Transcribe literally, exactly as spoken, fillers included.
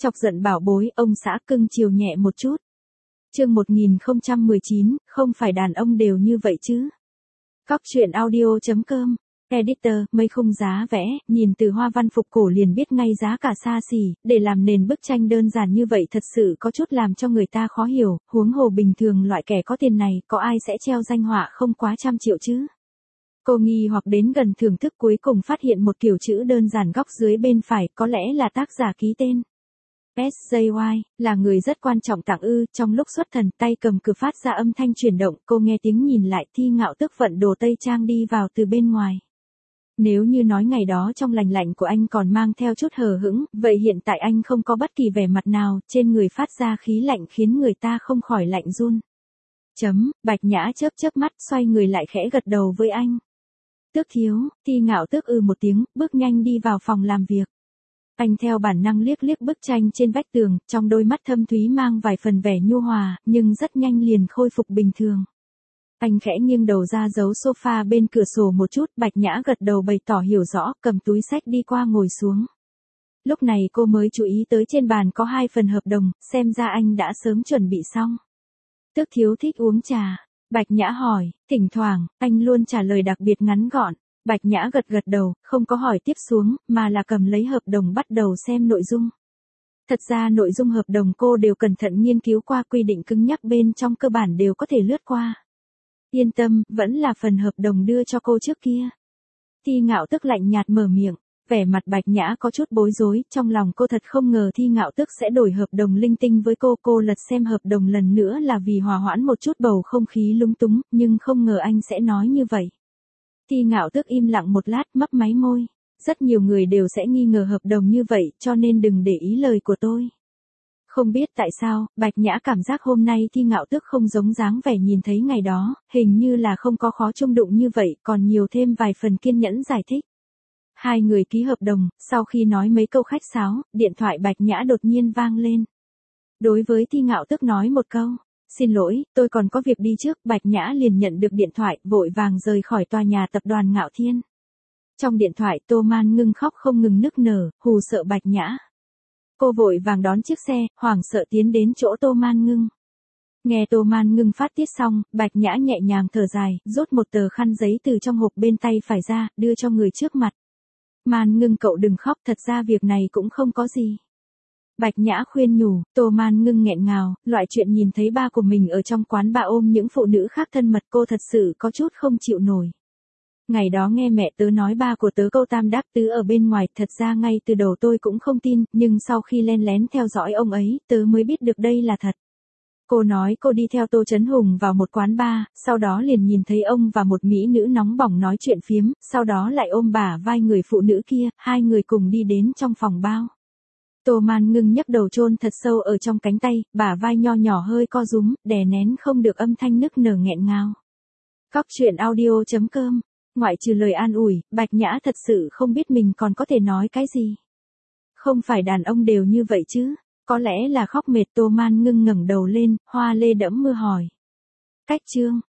Chọc giận bảo bối, ông xã cưng chiều nhẹ một chút. Chương một nghìn không trăm mười chín, không phải đàn ông đều như vậy chứ. Cóc truyện audio chấm com. Editor, mấy khung giá vẽ, nhìn từ hoa văn phục cổ liền biết ngay giá cả xa xỉ, để làm nền bức tranh đơn giản như vậy thật sự có chút làm cho người ta khó hiểu, huống hồ bình thường loại kẻ có tiền này, có ai sẽ treo danh họa không quá trăm triệu chứ. Cô nghi hoặc đến gần thưởng thức cuối cùng phát hiện một kiểu chữ đơn giản góc dưới bên phải, có lẽ là tác giả ký tên. ét gi i, là người rất quan trọng tặng ư, trong lúc xuất thần tay cầm cửa phát ra âm thanh chuyển động, cô nghe tiếng nhìn lại Thi Ngạo Tước vận đồ tây trang đi vào từ bên ngoài. Nếu như nói ngày đó trong lành lạnh của anh còn mang theo chút hờ hững, vậy hiện tại anh không có bất kỳ vẻ mặt nào, trên người phát ra khí lạnh khiến người ta không khỏi lạnh run. Chấm, Bạch Nhã chớp chớp mắt xoay người lại khẽ gật đầu với anh. Tước thiếu, Thi Ngạo Tước ư một tiếng, bước nhanh đi vào phòng làm việc. Anh theo bản năng liếc liếc bức tranh trên vách tường, trong đôi mắt thâm thúy mang vài phần vẻ nhu hòa, nhưng rất nhanh liền khôi phục bình thường. Anh khẽ nghiêng đầu ra giấu sofa bên cửa sổ một chút, Bạch Nhã gật đầu bày tỏ hiểu rõ, cầm túi xách đi qua ngồi xuống. Lúc này cô mới chú ý tới trên bàn có hai phần hợp đồng, xem ra anh đã sớm chuẩn bị xong. Tước thiếu thích uống trà? Bạch Nhã hỏi, thỉnh thoảng, anh luôn trả lời đặc biệt ngắn gọn. Bạch Nhã gật gật đầu, không có hỏi tiếp xuống, mà là cầm lấy hợp đồng bắt đầu xem nội dung. Thật ra nội dung hợp đồng cô đều cẩn thận nghiên cứu qua, quy định cứng nhắc bên trong cơ bản đều có thể lướt qua. Yên tâm, vẫn là phần hợp đồng đưa cho cô trước kia. Thi Ngạo Tước lạnh nhạt mở miệng, vẻ mặt Bạch Nhã có chút bối rối, trong lòng cô thật không ngờ Thi Ngạo Tước sẽ đổi hợp đồng linh tinh với cô. Cô lật xem hợp đồng lần nữa là vì hòa hoãn một chút bầu không khí lúng túng, nhưng không ngờ anh sẽ nói như vậy. Thi Ngạo Tước im lặng một lát, mấp máy môi. Rất nhiều người đều sẽ nghi ngờ hợp đồng như vậy, cho nên đừng để ý lời của tôi. Không biết tại sao, Bạch Nhã cảm giác hôm nay Thi Ngạo Tước không giống dáng vẻ nhìn thấy ngày đó, hình như là không có khó chung đụng như vậy, còn nhiều thêm vài phần kiên nhẫn giải thích. Hai người ký hợp đồng, sau khi nói mấy câu khách sáo, điện thoại Bạch Nhã đột nhiên vang lên. Đối với Thi Ngạo Tước nói một câu. Xin lỗi, tôi còn có việc đi trước, Bạch Nhã liền nhận được điện thoại, vội vàng rời khỏi tòa nhà tập đoàn Ngạo Thiên. Trong điện thoại Tô Man Ngưng khóc không ngừng nức nở, hù sợ Bạch Nhã. Cô vội vàng đón chiếc xe, hoảng sợ tiến đến chỗ Tô Man Ngưng. Nghe Tô Man Ngưng phát tiết xong, Bạch Nhã nhẹ nhàng thở dài, rút một tờ khăn giấy từ trong hộp bên tay phải ra, đưa cho người trước mặt. Man Ngưng cậu đừng khóc, thật ra việc này cũng không có gì. Bạch Nhã khuyên nhủ, Tô Man Ngưng nghẹn ngào, loại chuyện nhìn thấy ba của mình ở trong quán bar ôm những phụ nữ khác thân mật cô thật sự có chút không chịu nổi. Ngày đó nghe mẹ tớ nói ba của tớ câu tam đáp tứ ở bên ngoài, thật ra ngay từ đầu tôi cũng không tin, nhưng sau khi len lén theo dõi ông ấy, tớ mới biết được đây là thật. Cô nói cô đi theo Tô Chấn Hùng vào một quán bar, sau đó liền nhìn thấy ông và một mỹ nữ nóng bỏng nói chuyện phiếm, sau đó lại ôm bả vai người phụ nữ kia, hai người cùng đi đến trong phòng bao. Tô Man Ngưng nhấc đầu chôn thật sâu ở trong cánh tay, bả vai nho nhỏ hơi co rúm, đè nén không được âm thanh nức nở nghẹn ngào. Cóc truyện audio chấm com. Ngoại trừ lời an ủi, Bạch Nhã thật sự không biết mình còn có thể nói cái gì. Không phải đàn ông đều như vậy chứ, có lẽ là khóc mệt. Tô Man Ngưng ngẩng đầu lên, hoa lê đẫm mưa hỏi. Cách chương,